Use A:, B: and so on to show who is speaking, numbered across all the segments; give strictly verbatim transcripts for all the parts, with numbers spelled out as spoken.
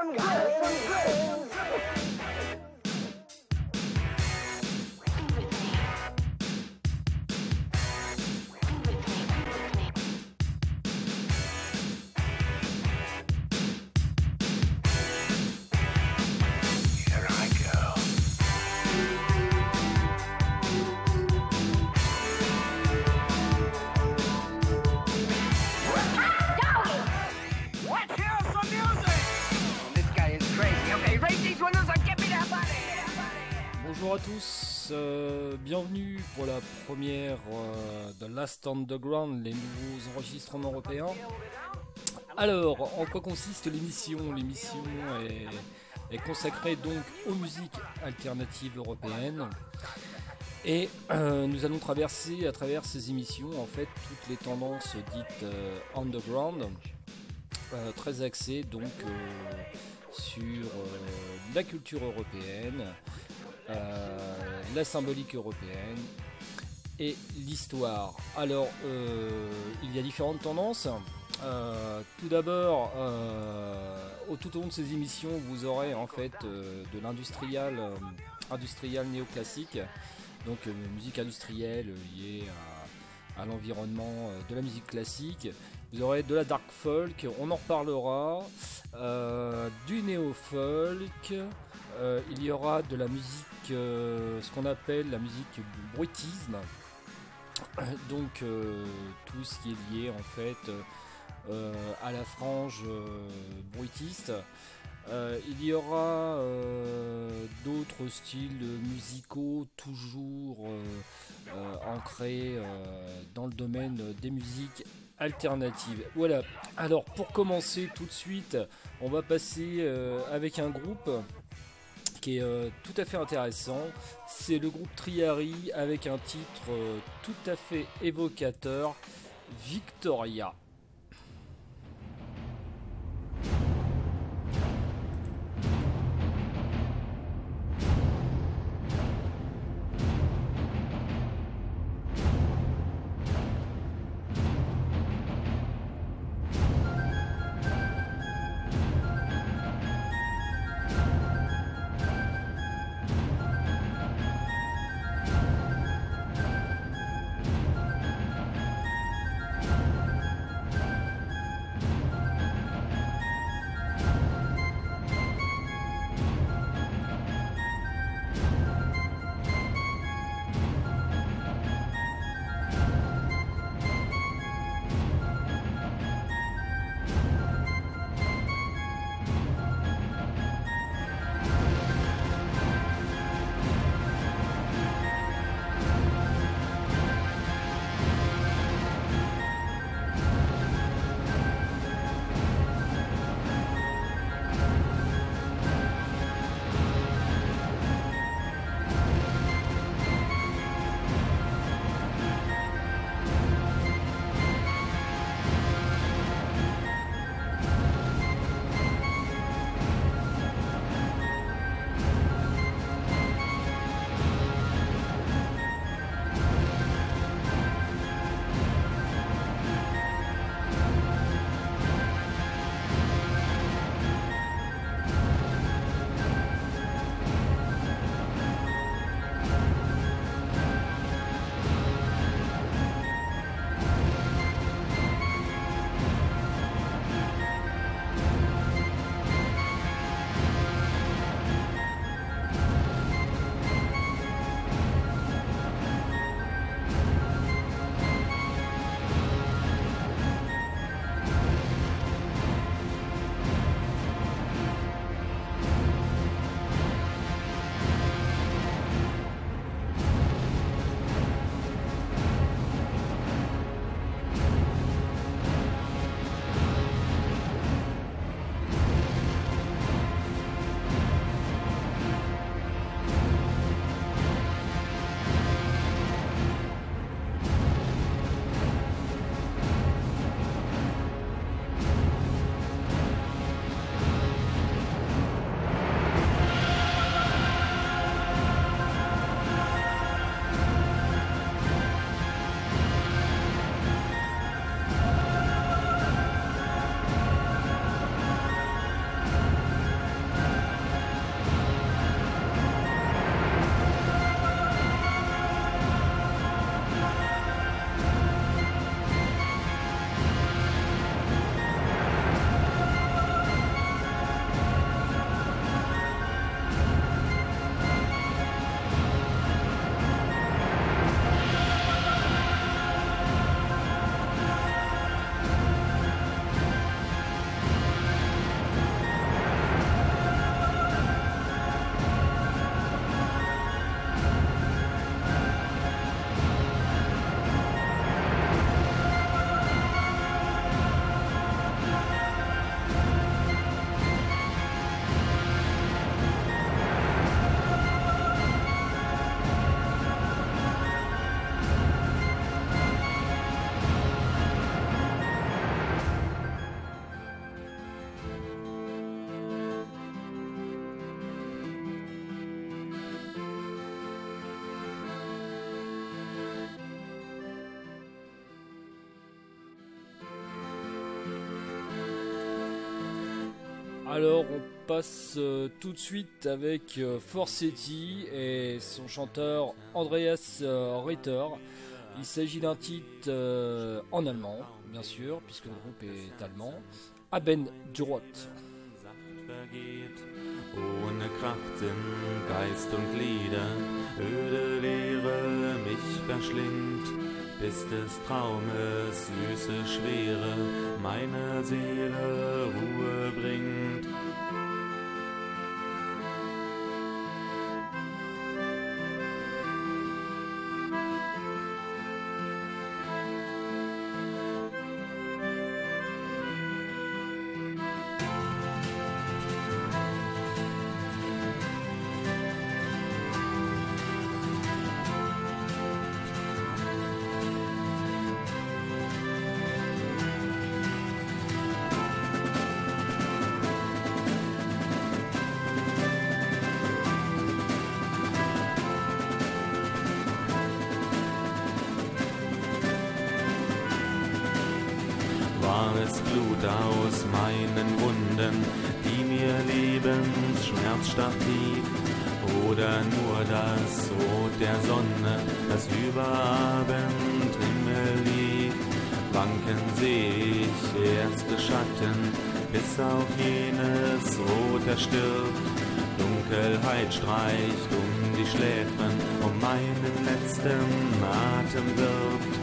A: some grins.
B: Bonjour à tous, euh, bienvenue pour la première euh, de Last Underground, les nouveaux enregistrements européens. Alors, en quoi consiste l'émission? L'émission est, est consacrée donc aux musiques alternatives européennes. Et euh, nous allons traverser à travers ces émissions en fait toutes les tendances dites euh, underground, euh, très axées donc euh, sur euh, la culture européenne. Euh, la symbolique européenne et l'histoire. Alors, euh, il y a différentes tendances. Euh, tout d'abord, euh, au, tout au long de ces émissions, vous aurez en fait euh, de l'industrial euh, industrial néoclassique, donc euh, musique industrielle liée à, à l'environnement euh, de la musique classique. Vous aurez de la dark folk, on en reparlera, euh, du néo-folk. Euh, il y aura de la musique, euh, ce qu'on appelle la musique bruitisme, donc euh, tout ce qui est lié en fait euh, à la frange euh, bruitiste. Euh, il y aura euh, d'autres styles musicaux toujours euh, euh, ancrés euh, dans le domaine des musiques alternatives. Voilà, alors pour commencer tout de suite, on va passer euh, avec un groupe qui est euh, tout à fait intéressant. C'est le groupe Triari avec un titre euh, tout à fait évocateur, Victoria. Alors on passe euh, tout de suite avec euh, Forsetti et son chanteur Andreas euh, Ritter. Il s'agit d'un titre euh, en allemand, bien sûr, puisque le groupe est allemand. Abendrot.
C: Ohne Kraft sind Geist und Glieder, öde Leere mich verschlingt, bis des Traumes süße Schwere meiner Seele Ruhe bringt. War es Blut aus meinen Wunden, die mir Lebensschmerzstach lief, oder nur das Rot der Sonne, das über Abendhimmel lief? Wanken seh ich erste Schatten, bis auch jenes Rot erstirbt. Dunkelheit streicht um die Schläfen, um meinen letzten Atem wirbt.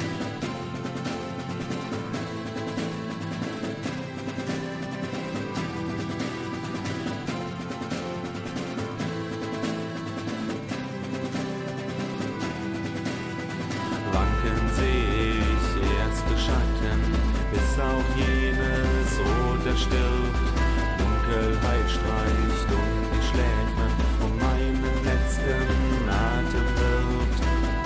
C: Auch jenes Rot erstirbt, Dunkelheit streicht um die Schläfen, um meinen letzten Atem wirbt.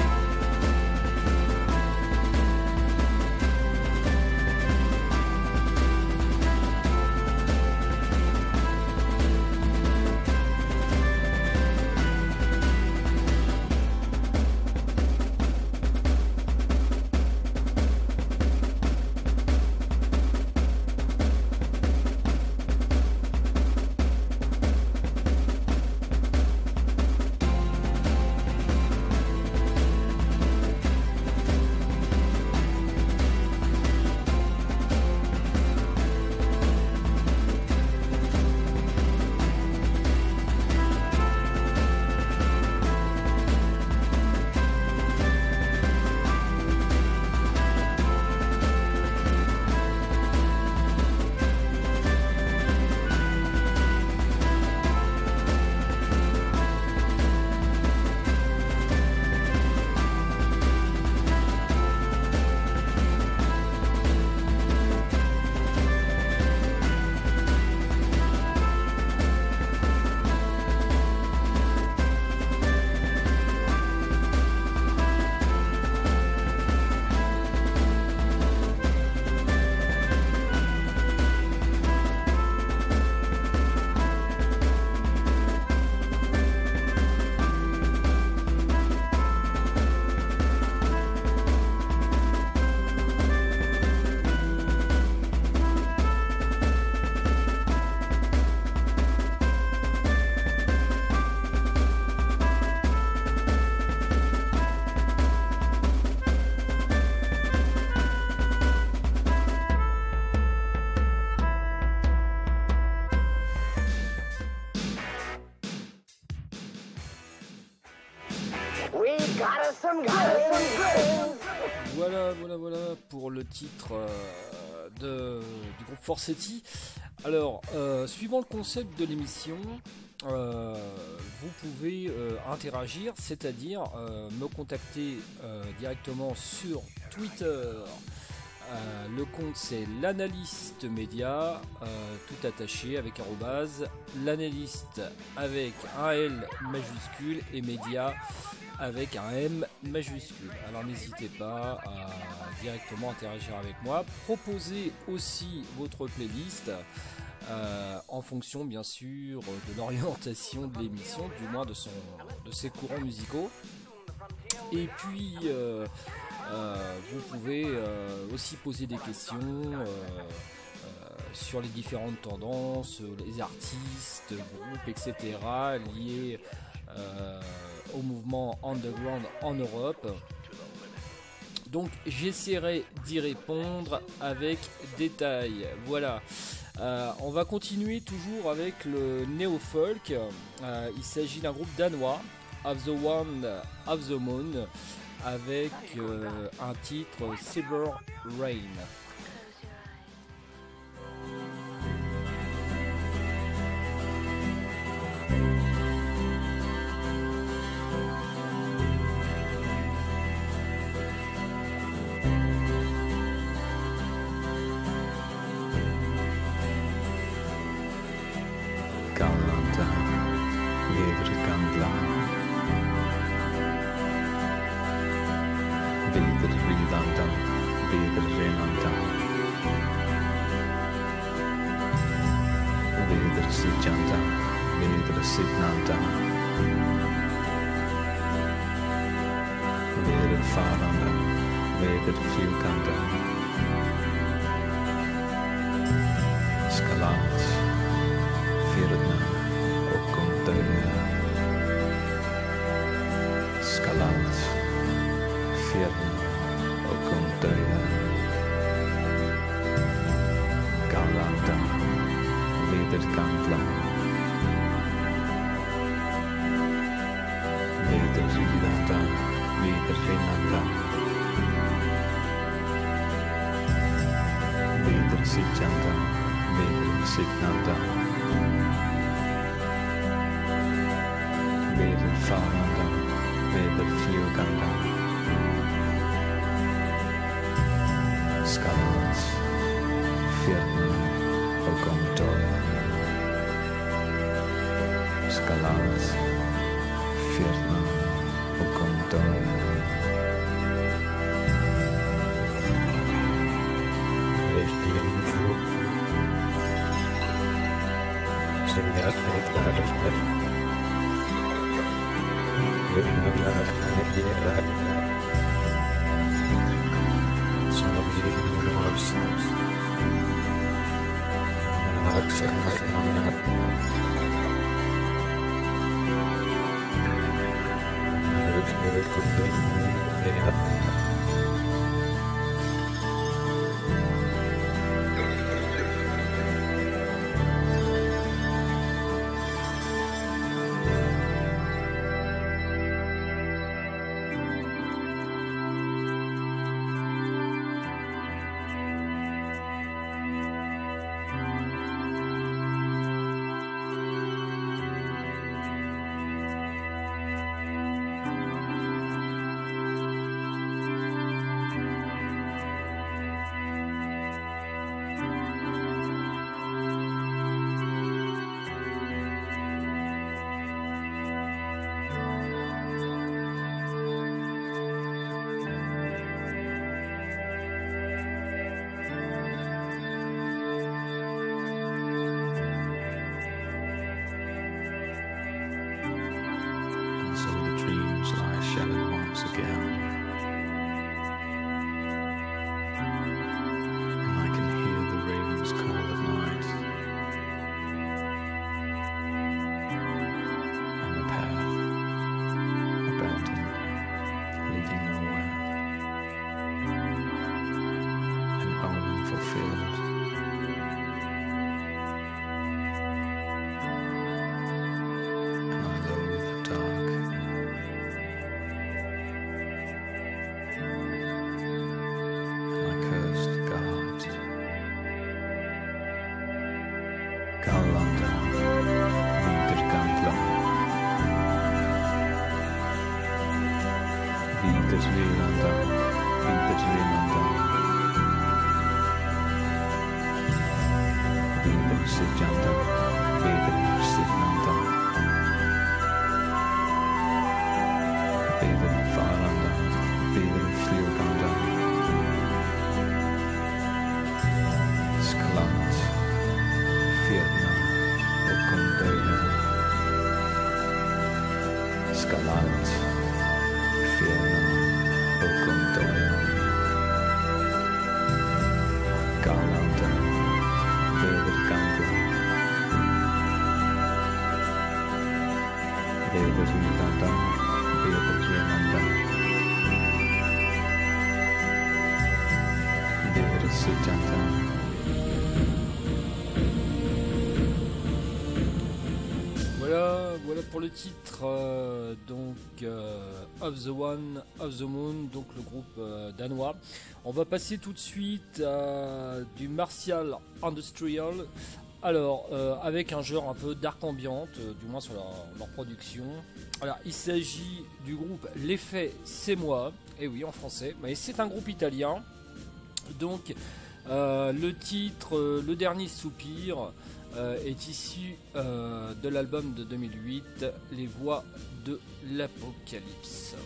B: Voilà, voilà, voilà pour le titre euh, de, du groupe Forsetti. Alors, euh, suivant le concept de l'émission, euh, vous pouvez euh, interagir, c'est-à-dire euh, me contacter euh, directement sur Twitter. Euh, le compte c'est l'analyste média, euh, tout attaché avec arrobase, l'analyste avec un L majuscule et média avec un M majuscule. Alors n'hésitez pas à directement interagir avec moi. Proposez aussi votre playlist euh, en fonction bien sûr de l'orientation de l'émission, du moins de, son, de ses courants musicaux. Et puis euh, euh, vous pouvez euh, aussi poser des questions euh, euh, sur les différentes tendances, les artistes, groupes, et cetera liés euh, au mouvement underground en Europe. Donc j'essaierai d'y répondre avec détail. Voilà. Euh, on va continuer toujours avec le néo-folk. Euh, il s'agit d'un groupe danois, Of the One, Of the Moon, avec euh, un titre Silver Rain.
D: Galanta,
C: undone. Feel the dream undone. Vivere su Jantan.
B: Voilà, voilà pour le titre, euh, donc euh, Of the One, Of the Moon, donc le groupe euh, danois. On va passer tout de suite à du Martial Industrial. Alors, euh, avec un genre un peu dark ambiante, euh, du moins sur leur, leur production. Alors, il s'agit du groupe L'Effet C'est Moi, et oui en français, mais c'est un groupe italien. Donc, euh, le titre, euh, Le Dernier Soupir, euh, est issu euh, de l'album de deux mille huit, Les Voix de l'Apocalypse.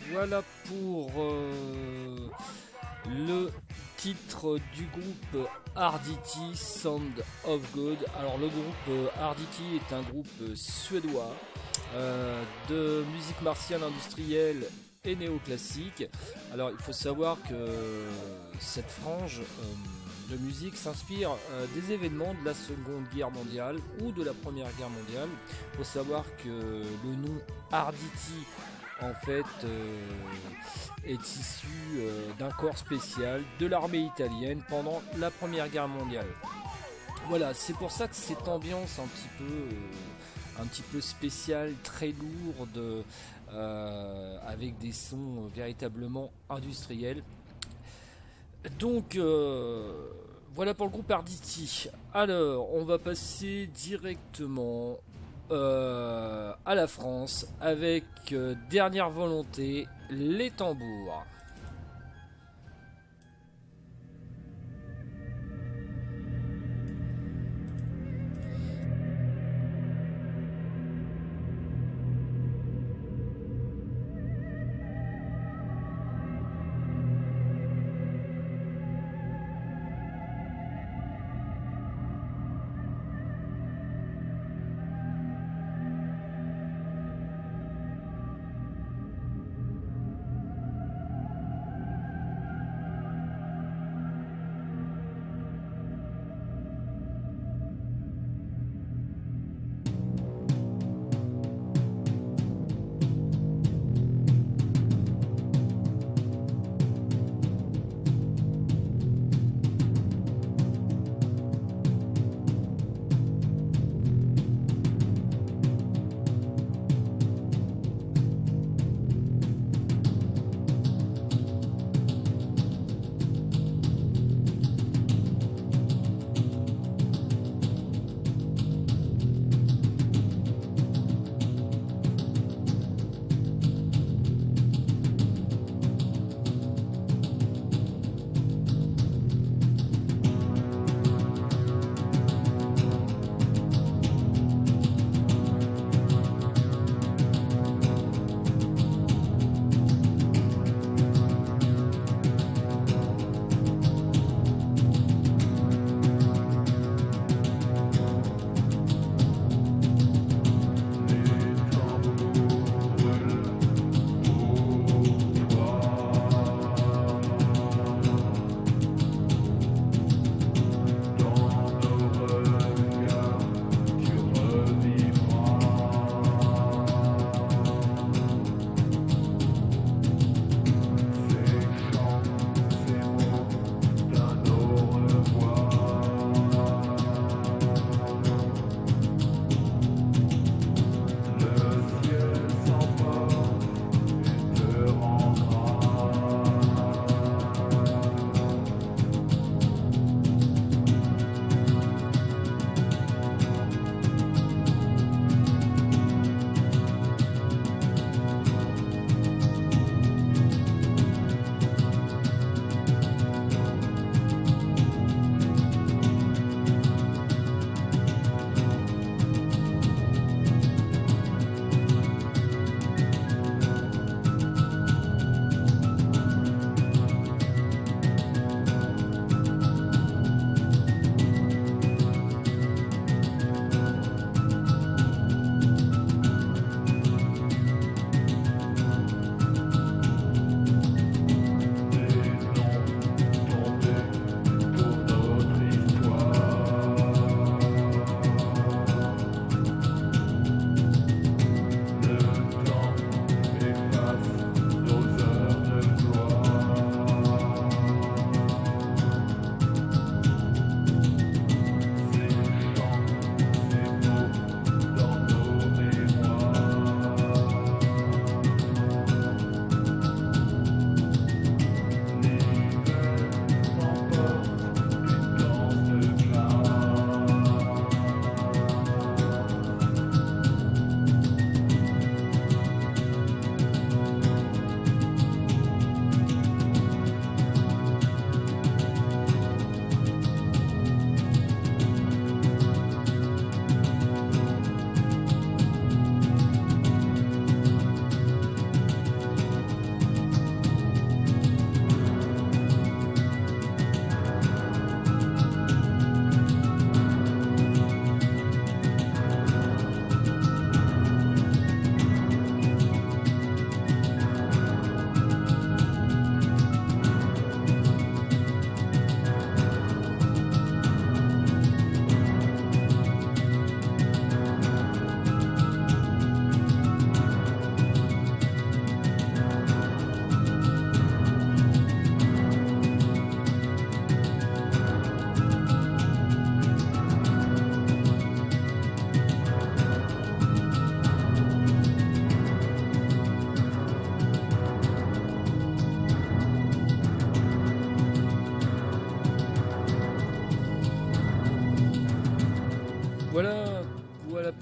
B: voilà pour euh, le titre du groupe Arditi, Sound of God. Alors le groupe Arditi est un groupe suédois euh, de musique martiale industrielle et néoclassique. Alors il faut savoir que cette frange euh, de musique s'inspire euh, des événements de la Seconde Guerre mondiale ou de la Première Guerre mondiale. Il faut savoir que le nom Arditi en fait euh, est issu euh, d'un corps spécial de l'armée italienne pendant la Première Guerre mondiale. Voilà, c'est pour ça que cette ambiance un petit peu euh, un petit peu spéciale, très lourde, euh, avec des sons véritablement industriels. Donc euh, voilà pour le groupe Arditi. Alors on va passer directement Euh, à la France avec euh, Dernière Volonté, les tambours.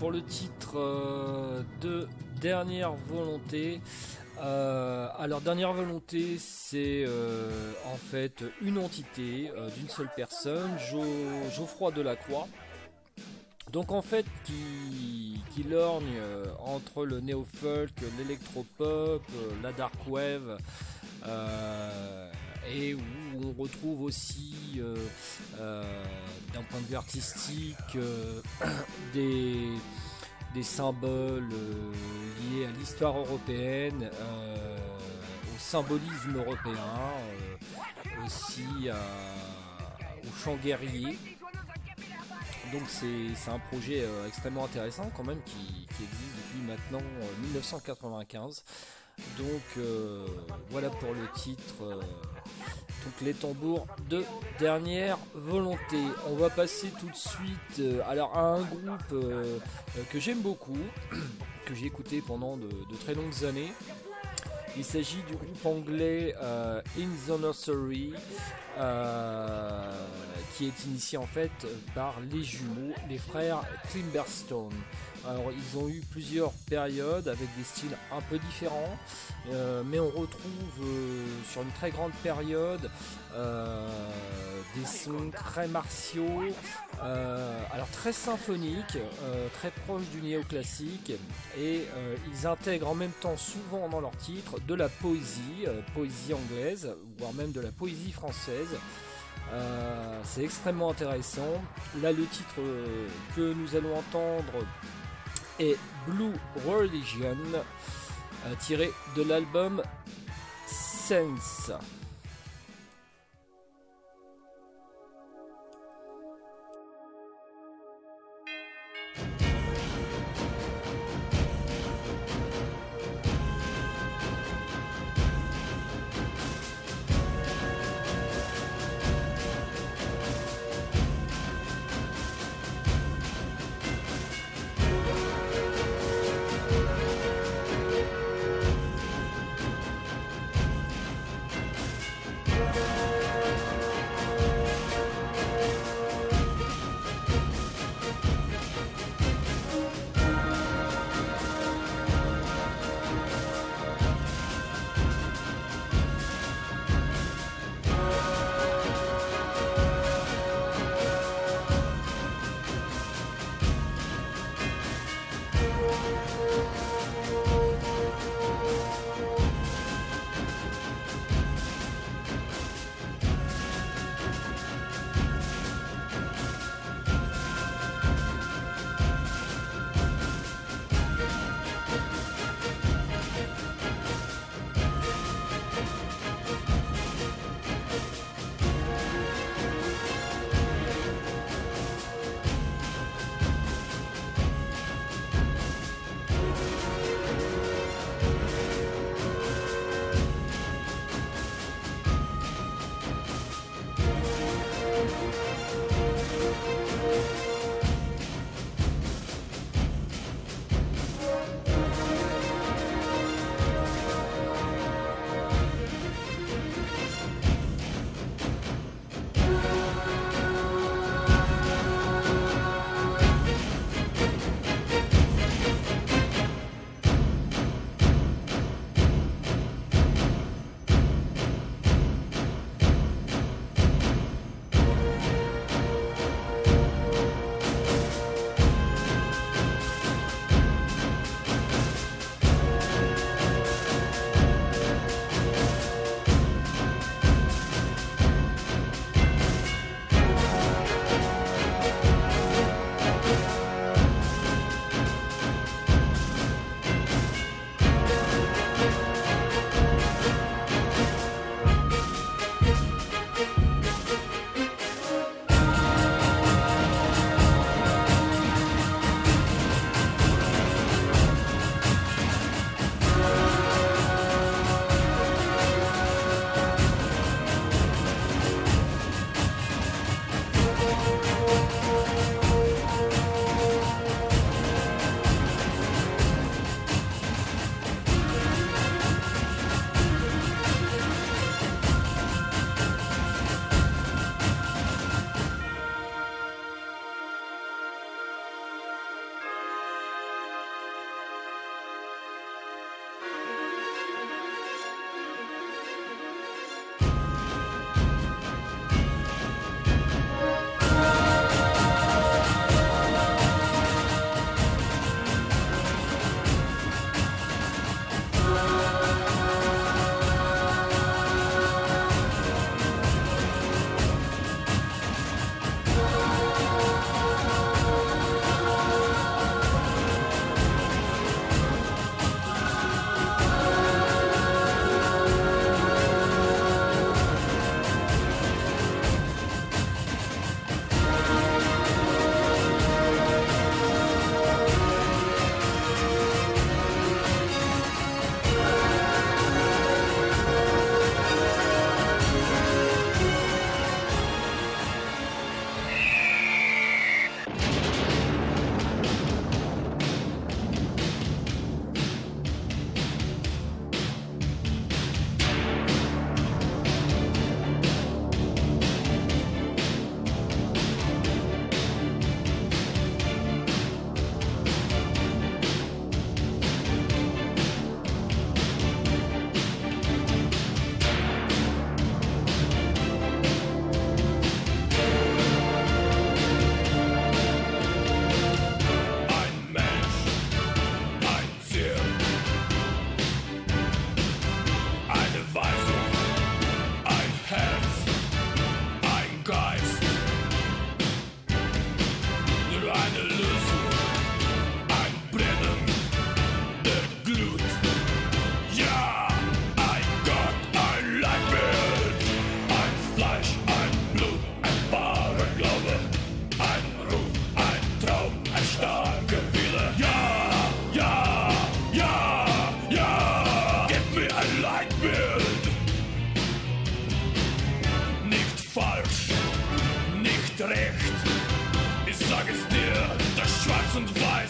B: pour le titre euh, de Dernière Volonté. Euh, alors Dernière Volonté, c'est euh, en fait une entité euh, d'une seule personne, jo- Geoffroy Delacroix. Donc en fait qui, qui lorgne euh, entre le néo-folk, l'électropop, euh, la dark wave, euh, et où on retrouve aussi euh, euh, d'un point de vue artistique euh, des, des symboles euh, liés à l'histoire européenne, euh, au symbolisme européen, euh, aussi à- au chant guerrier. Donc c'est, c'est un projet euh, extrêmement intéressant quand même qui, qui existe depuis maintenant euh, dix-neuf cent quatre-vingt-quinze. Donc euh, voilà pour le titre, euh, donc les tambours de Dernière Volonté. On va passer tout de suite euh, alors à un groupe euh, euh, que j'aime beaucoup, que j'ai écouté pendant de, de très longues années. Il s'agit du groupe anglais euh, In the Nursery, euh, qui est initié en fait par les jumeaux, les frères Climberstone. Alors ils ont eu plusieurs périodes avec des styles un peu différents, euh, mais on retrouve euh, sur une très grande période euh, des sons très martiaux, euh, alors très symphoniques, euh, très proches du néoclassique, et euh, ils intègrent en même temps souvent dans leurs titres de la poésie, euh, poésie anglaise, voire même de la poésie française. Euh, c'est extrêmement intéressant. Là le titre euh, que nous allons entendre est Blue Religion, euh, tiré de l'album Sense.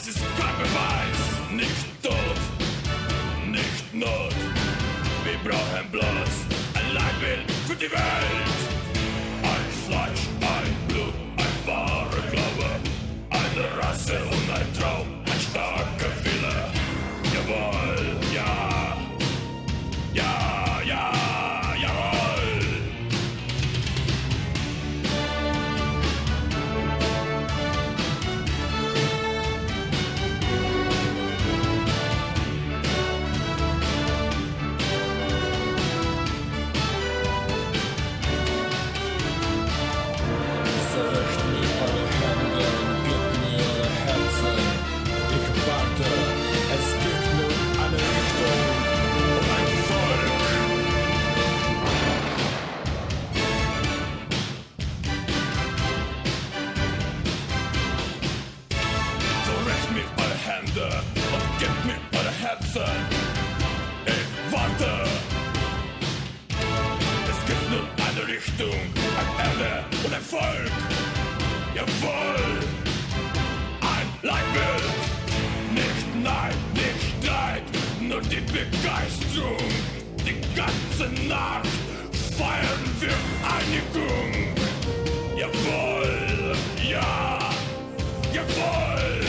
D: Es ist kein Beweis, nicht Tod, nicht Not. Wir brauchen bloß ein Leitbild für die Welt. Ein Fleisch, ein Blut, ein wahrer Glaube. Eine Rasse und ein Traum, ein starker Wille. Jawohl, ja, ja, ja, jawohl.
B: Zerricht mir eure Hände und gebt mir eure Herzen. Ich warte, es gibt nur eine Richtung und ein Volk.
D: Zerricht mir eure Hände und gebt mir eure Herzen. Ich warte. Es gibt nur eine Richtung, ein Ende und ein Volk. Jawohl. Ein Leitbild. Nicht Neid, nicht Streit, nur die Begeisterung. Die ganze Nacht feiern wir Einigung. Jawohl, ja, jawohl.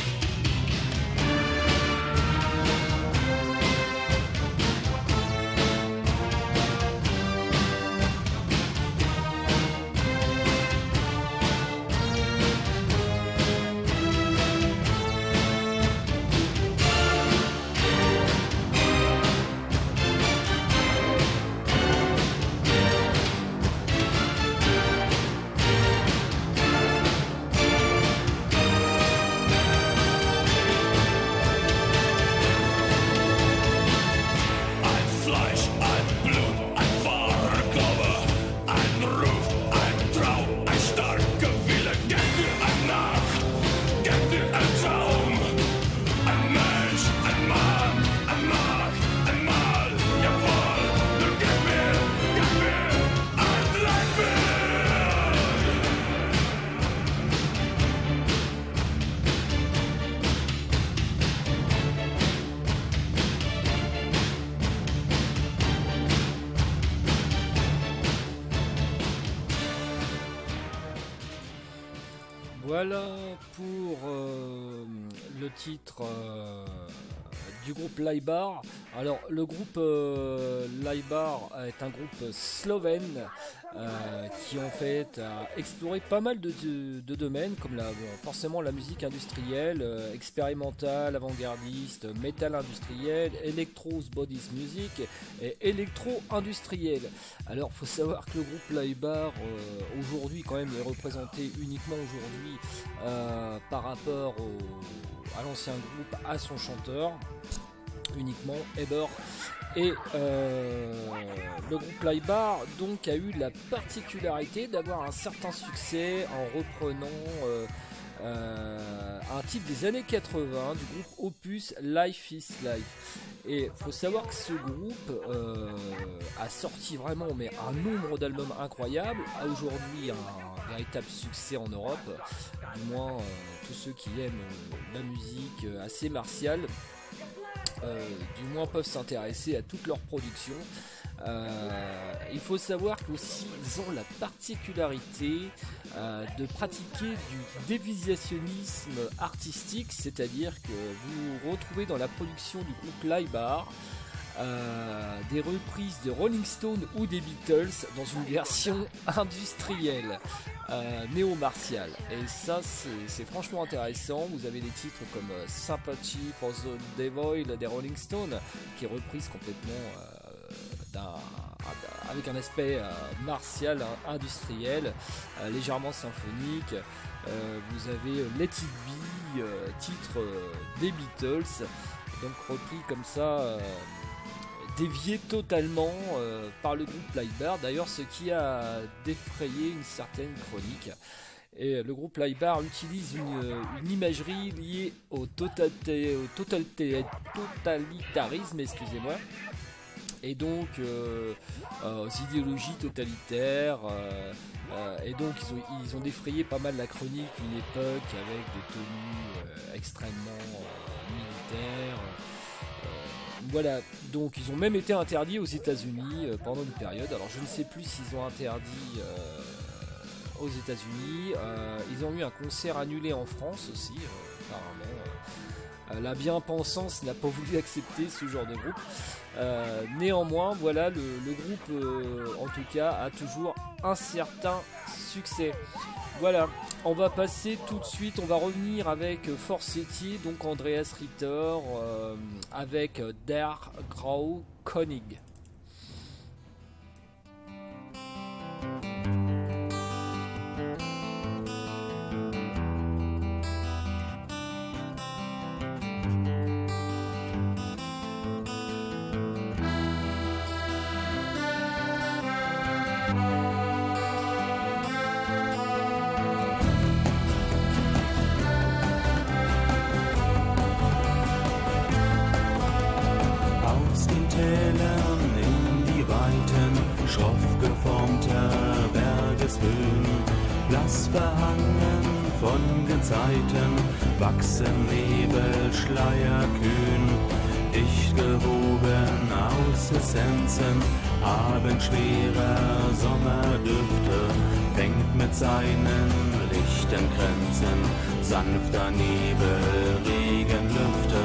B: Voilà pour euh, le titre euh, du groupe Laibar. Alors le groupe euh, Laibar est un groupe slovène euh, qui en fait a exploré pas mal de, de, de domaines comme la, bon, forcément la musique industrielle, euh, expérimentale, avant-gardiste, metal industriel, electro bodies music et électro-industriel. Alors faut savoir que le groupe Laibar euh, aujourd'hui quand même est représenté uniquement aujourd'hui euh, par rapport au, à l'ancien groupe, à son chanteur uniquement Eber. Et euh, le groupe Laibar donc a eu la particularité d'avoir un certain succès en reprenant euh, euh, un titre des années quatre-vingts du groupe Opus, Life is Life. Et faut savoir que ce groupe euh, a sorti vraiment mais un nombre d'albums incroyables, a aujourd'hui un véritable succès en Europe, du moins euh, tous ceux qui aiment euh, la musique euh, assez martiale. Euh, du moins peuvent s'intéresser à toutes leurs productions. Euh, il faut savoir qu'aussi ils ont la particularité euh, de pratiquer du déviationnisme artistique, c'est-à-dire que vous retrouvez dans la production du groupe Laibar euh, des reprises de Rolling Stone ou des Beatles dans une version industrielle, euh, néo-martiale. Et ça c'est, c'est franchement intéressant. Vous avez des titres comme euh, Sympathy for the Devil des Rolling Stones qui est reprise complètement euh, d'un, avec un aspect euh, martial, hein, industriel, euh, légèrement symphonique. Euh, vous avez euh, Let It Be, euh, titre euh, des Beatles, donc repris comme ça, euh, dévié totalement euh, par le groupe Laibar, d'ailleurs ce qui a défrayé une certaine chronique. Et le groupe Laibar utilise une, une imagerie liée au, totalita- au totalita- totalitarisme, excusez-moi, et donc euh, euh, aux idéologies totalitaires. Euh, euh, et donc ils ont, ils ont défrayé pas mal la chronique une époque avec des tenues euh, extrêmement euh, militaires. Euh, voilà, donc ils ont même été interdits aux États-Unis euh, pendant une période. Alors je ne sais plus s'ils ont interdit euh, aux États-Unis. Euh, ils ont eu un concert annulé en France aussi, euh, apparemment. Euh, la bien-pensance n'a pas voulu accepter ce genre de groupe. Euh, néanmoins, voilà, le, le groupe, euh, en tout cas, a toujours un certain succès. Voilà, on va passer tout de suite, on va revenir avec Forsetti, donc Andreas Ritter, euh, avec Der Graue König.
E: Wachsen Nebelschleier kühn, dicht gewoben aus Essenzen, abendschwerer Sommerdüfte, fängt mit seinen lichten Kränzen, sanfter Nebel, Regenlüfte.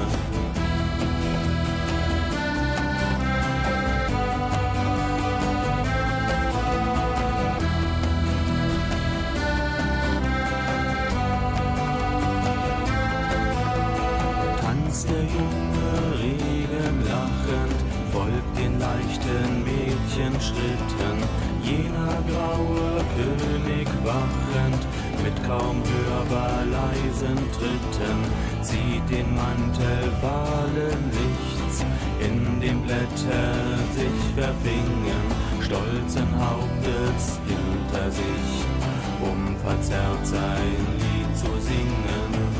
E: Der junge Regen lachend folgt den leichten Mädchenschritten, jener graue König wachend mit kaum hörbar leisen Tritten, zieht den Mantel fahlen Lichts, in dem Blätter sich verfingen, stolzen Hauptes hinter sich, um verzerrt sein Lied zu singen.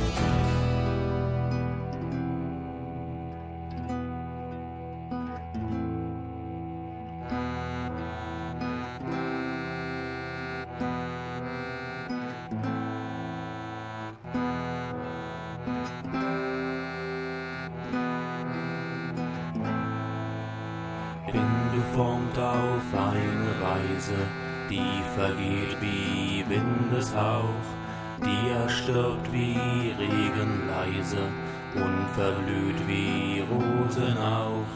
E: Formt auf eine Weise, die vergeht wie Windeshauch, die erstirbt wie Regen leise und verblüht wie Rosen auch.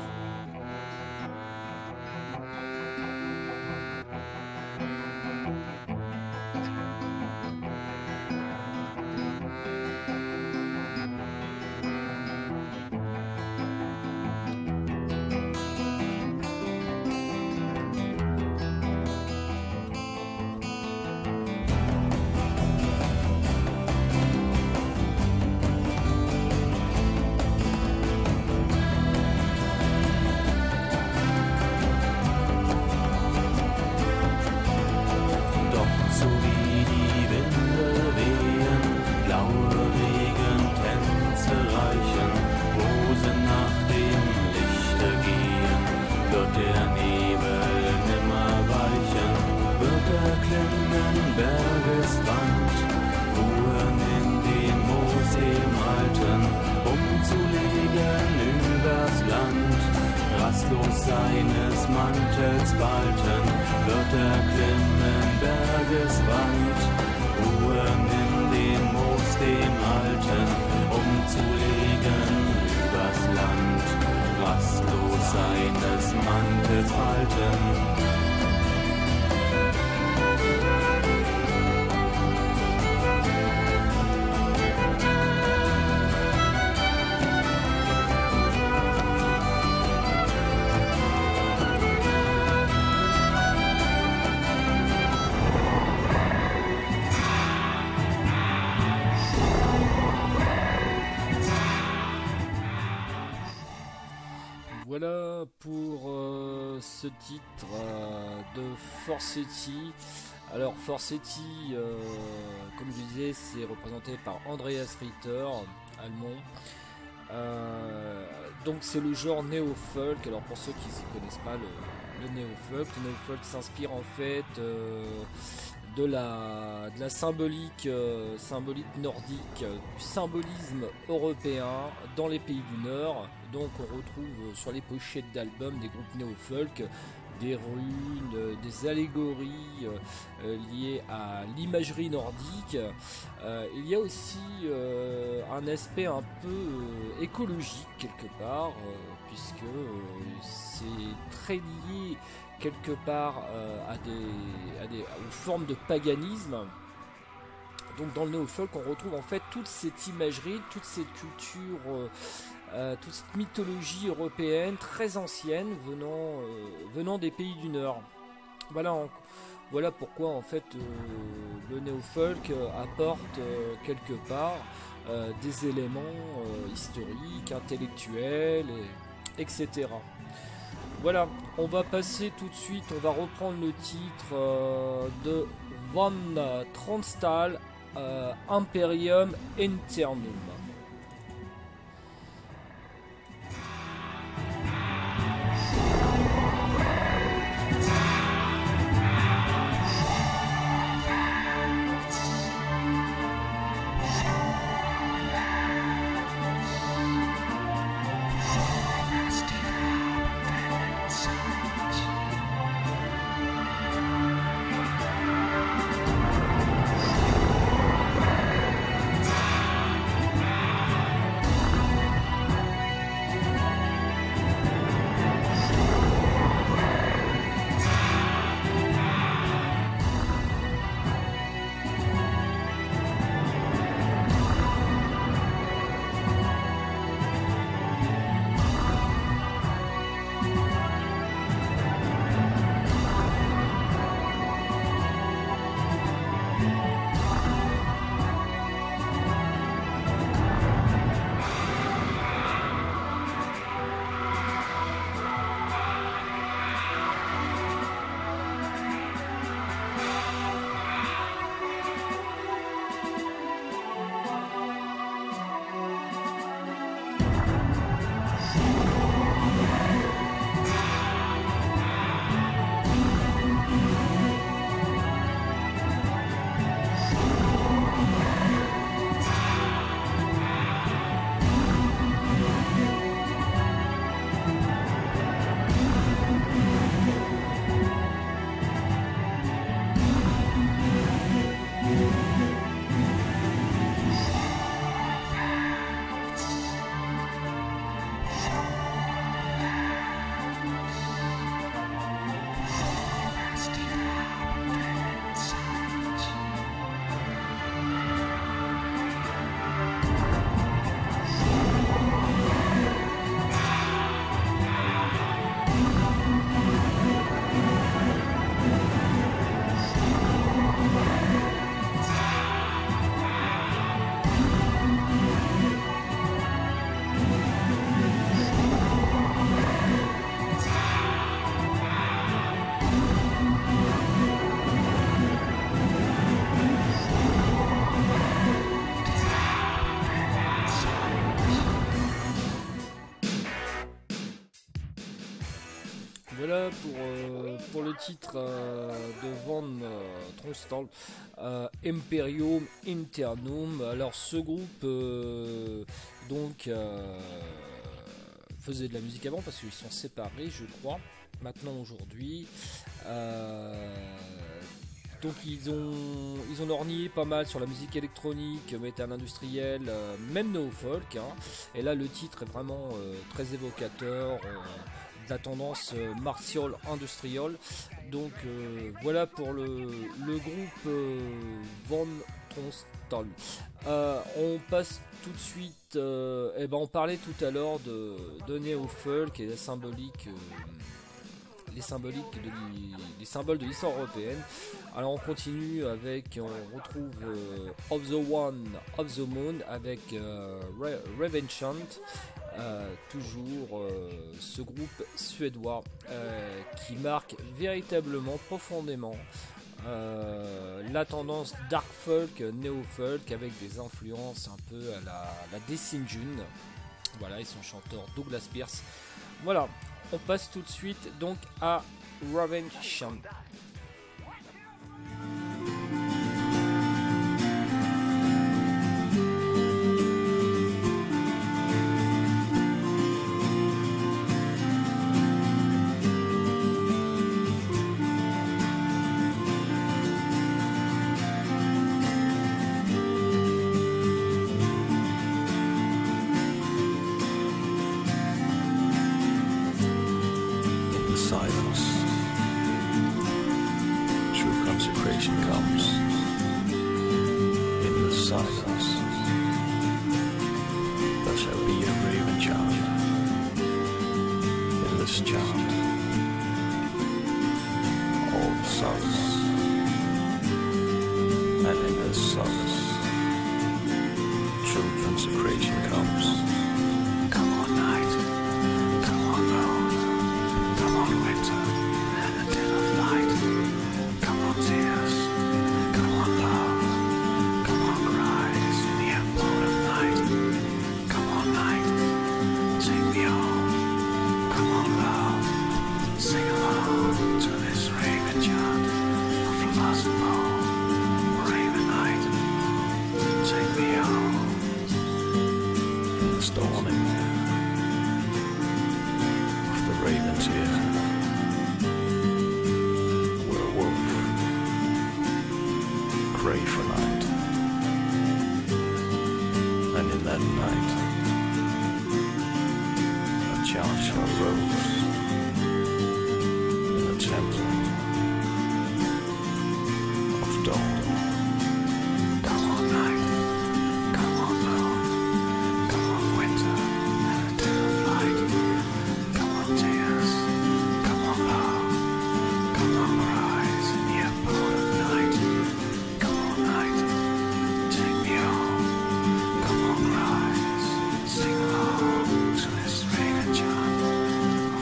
E: Rastlos seines Mantels walten, wird erklimmen Bergeswand, ruhen in den Moos dem Alten, um zu legen übers Land, rastlos seines Mantels walten.
B: Voilà pour euh, ce titre euh, de Forsetti. Alors Forsetti, euh, comme je disais, c'est représenté par Andreas Ritter, allemand. Euh, donc c'est le genre néo-folk. Alors pour ceux qui ne connaissent pas le, le néo-folk, le néo-folk s'inspire en fait euh, de, la, de la symbolique, euh, symbolique nordique, euh, du symbolisme européen dans les pays du Nord. Donc on retrouve sur les pochettes d'albums des groupes néo-folk des runes, euh, des allégories euh, liées à l'imagerie nordique. Euh, il y a aussi euh, un aspect un peu euh, écologique quelque part, euh, puisque euh, c'est très lié quelque part euh, à, des, à des aux formes de paganisme. Donc dans le néo-folk, on retrouve en fait toute cette imagerie, toute cette culture, euh, euh, toute cette mythologie européenne très ancienne venant, euh, venant des pays du Nord. Voilà, en, voilà pourquoi en fait euh, le néo-folk apporte euh, quelque part euh, des éléments euh, historiques, intellectuels, et, etc. Voilà, on va passer tout de suite, on va reprendre le titre euh, de Van Tronstal. Euh, Imperium Internum. Voilà pour, euh, pour le titre euh, de Van euh, Tronstal, euh, Imperium Internum. Alors ce groupe euh, donc euh, faisait de la musique avant parce qu'ils sont séparés, je crois, maintenant aujourd'hui. Euh, donc ils ont ils ont orgné pas mal sur la musique électronique, métal industriel, euh, même no-folk. Hein. Et là le titre est vraiment euh, très évocateur. Euh, la tendance euh, martial industrial. Donc euh, voilà pour le, le groupe euh, Van Tronstal. Euh, on passe tout de suite. Euh, eh ben on parlait tout à l'heure de, de néo-folk et la symbolique. Euh, les symboliques de les symboles de l'histoire européenne. Alors on continue avec, on retrouve euh, Of the One, Of the Moon avec euh, Revenchant. Euh, toujours euh, ce groupe suédois euh, qui marque véritablement profondément euh, la tendance dark folk, néo folk avec des influences un peu à la, la Dessin June. Voilà, et son chanteur Douglas Pierce. Voilà, on passe tout de suite donc à Revenge Chant.
E: Sing along to this raven chant.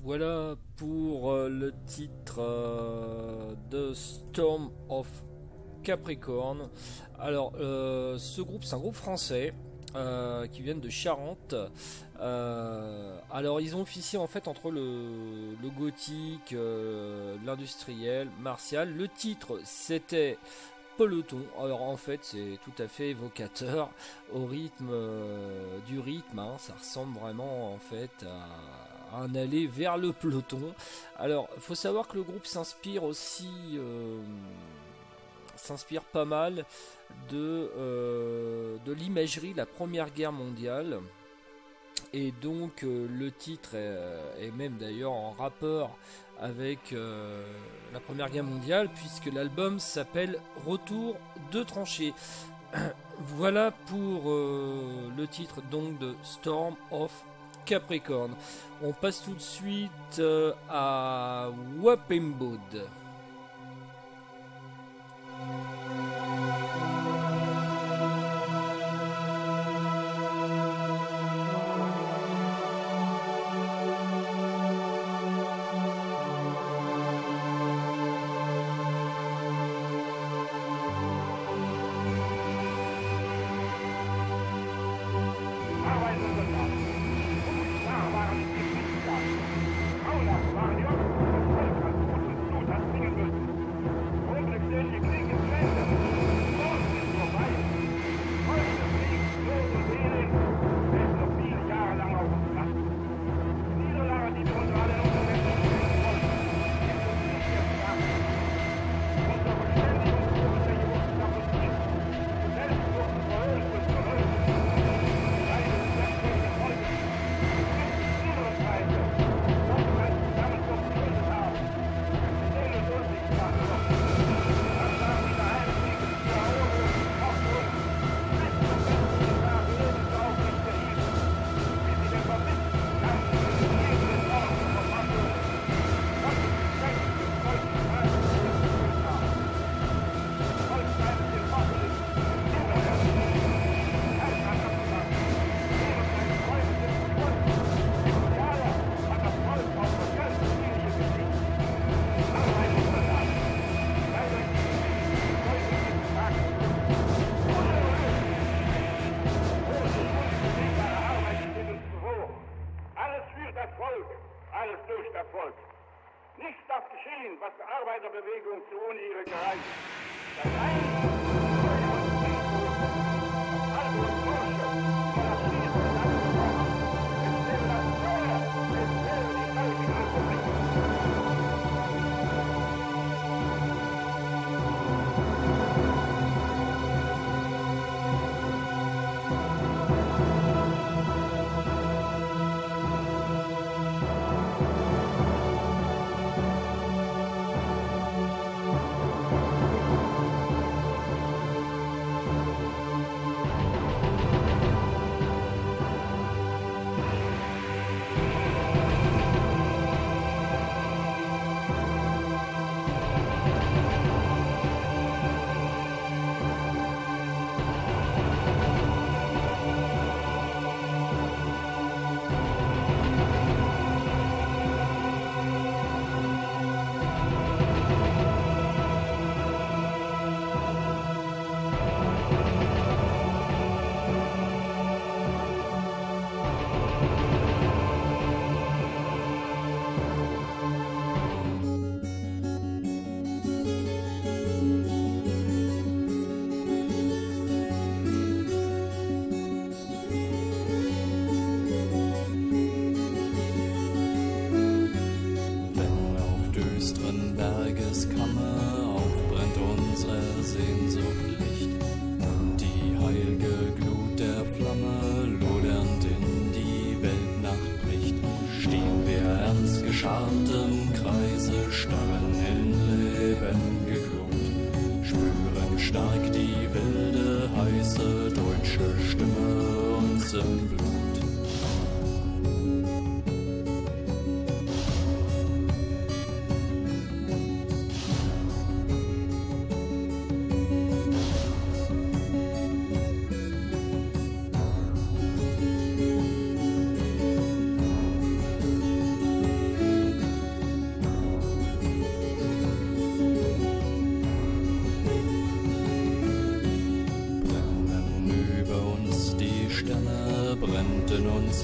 B: Voilà pour euh, le titre euh, de Storm of Capricorn. Alors, euh, ce groupe, c'est un groupe français euh, qui vient de Charente. Euh, alors, ils ont officié en fait entre le, le gothique, euh, l'industriel, martial. Le titre, c'était Peloton. Alors, en fait, c'est tout à fait évocateur au rythme euh, du rythme. Hein. Ça ressemble vraiment en fait à un aller vers le peloton. Alors, il faut savoir que le groupe s'inspire aussi, euh, s'inspire pas mal de, euh, de l'imagerie de la Première Guerre mondiale. Et donc, euh, le titre est, est même d'ailleurs en rapport avec euh, la Première Guerre mondiale, puisque l'album s'appelle Retour de tranchées. Voilà pour euh, le titre donc de Storm of Capricorn. On passe tout de suite euh, à Wapenbod.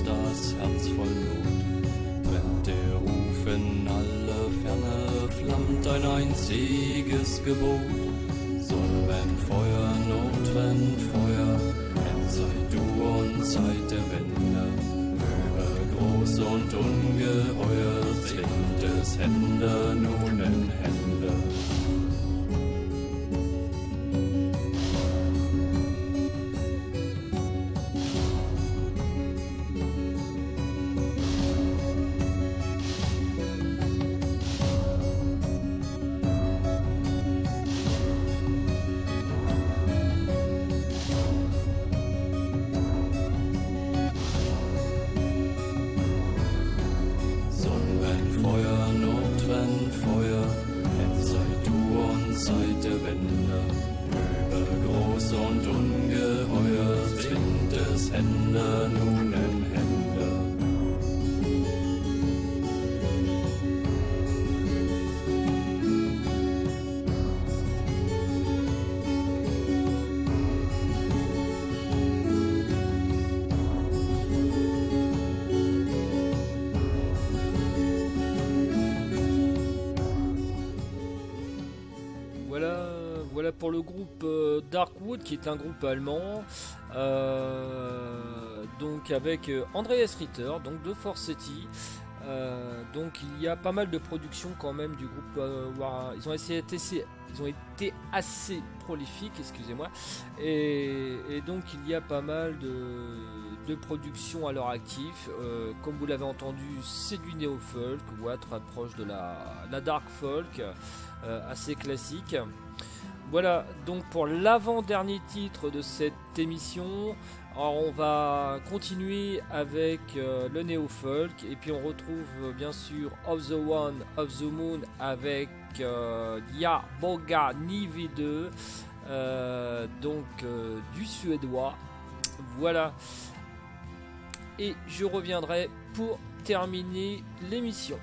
E: das Herz voll Not. Brennt der Ruf in alle Ferne, flammt ein einziges Gebot. Sonne, wenn Feuer, Not, wenn Feuer, Endzeit, du und Zeit der Wende. Groß und ungeheuer zwingt es Hände nun in Hände.
B: Pour le groupe euh, Darkwood, qui est un groupe allemand, euh, donc avec euh, Andreas Ritter, donc de Forsetti. Euh, donc il y a pas mal de productions quand même du groupe. Euh, War... Ils ont essayé d'essayer. Ils ont été assez prolifiques, excusez-moi, et, et donc il y a pas mal de, de productions à leur actif. Euh, comme vous l'avez entendu, c'est du néo-folk, ouais, très proche de la, la dark folk, euh, assez classique. Voilà donc pour l'avant-dernier titre de cette émission. Alors on va continuer avec euh, le néo-folk et puis on retrouve euh, bien sûr Of the One, Of the Moon avec euh, Ya Boga Ni V deux, euh, donc euh, du suédois. Voilà. Et je reviendrai pour terminer l'émission.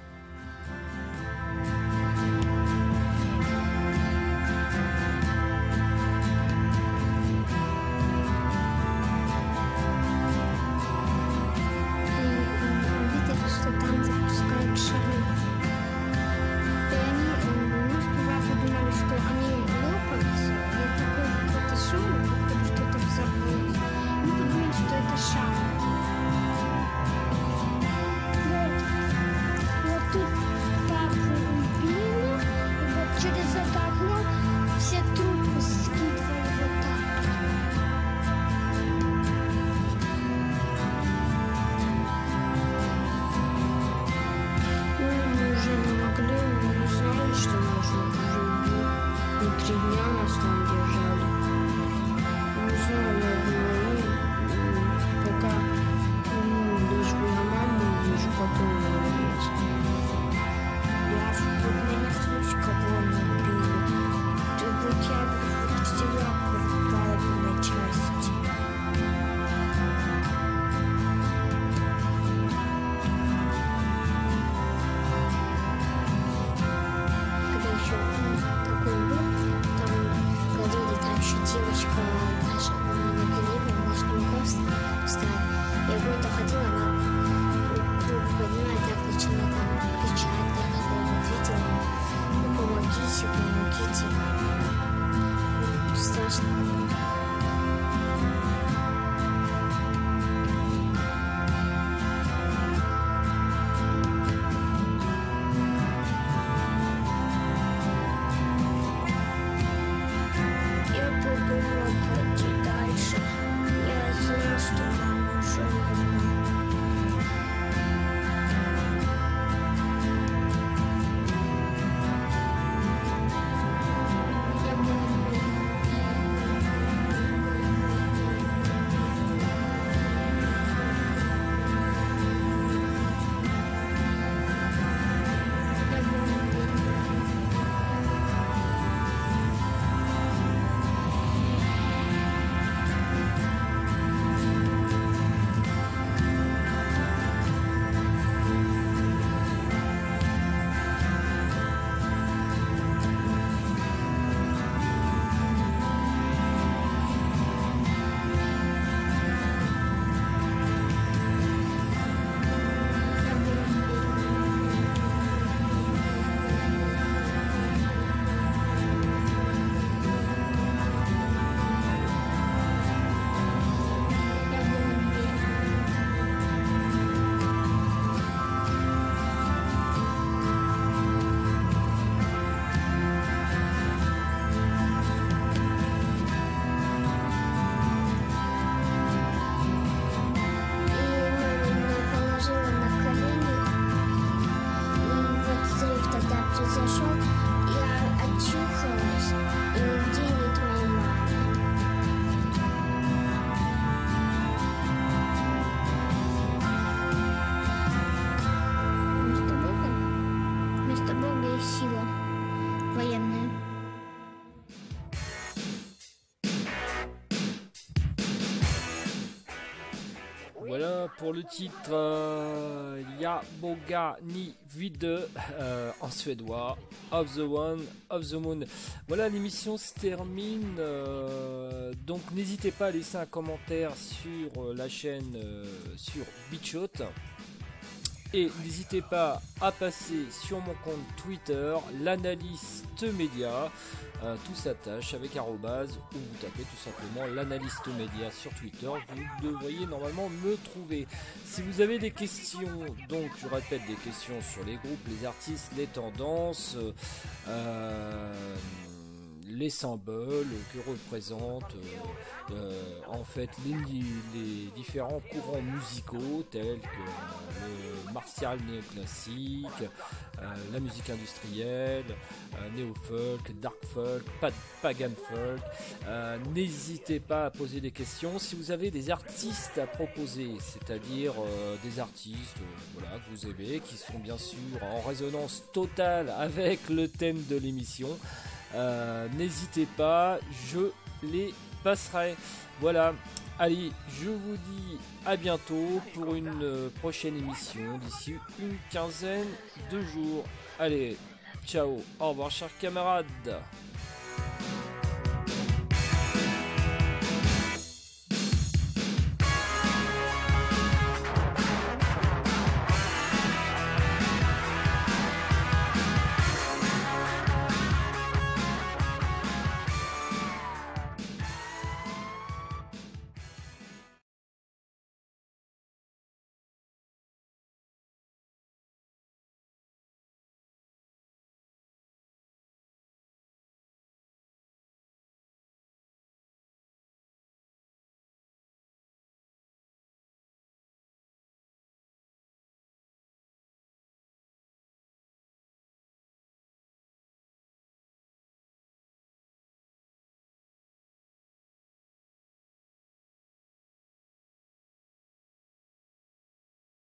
A: Вот
F: нашел я очухалась и нигде нет моей мамы. Вместо Бога, вместо Бога есть сила военная.
B: Voilà pour le titre euh, Ya Boga Ni Vide euh, en suédois, Of the One, Of the Moon. Voilà, l'émission se termine. Euh, donc n'hésitez pas à laisser un commentaire sur la chaîne euh, sur BitChute. Et n'hésitez pas à passer sur mon compte Twitter, l'analyste média, euh, tout s'attache avec arrobase, ou vous tapez tout simplement l'analyste média sur Twitter, vous devriez normalement me trouver. Si vous avez des questions, donc je répète, des questions sur les groupes, les artistes, les tendances, euh, les symboles que représentent euh, euh, en fait les, les différents courants musicaux tels que le martial néoclassique, euh, la musique industrielle, euh, néo-folk, dark folk, pagan folk. Euh, n'hésitez pas à poser des questions. Si vous avez des artistes à proposer, c'est-à-dire euh, des artistes euh, voilà, que vous aimez, qui sont bien sûr en résonance totale avec le thème de l'émission, Euh, n'hésitez pas, je les passerai. Voilà, allez, je vous dis à bientôt pour une euh, prochaine émission d'ici une quinzaine de jours. Allez, ciao, au revoir chers camarades.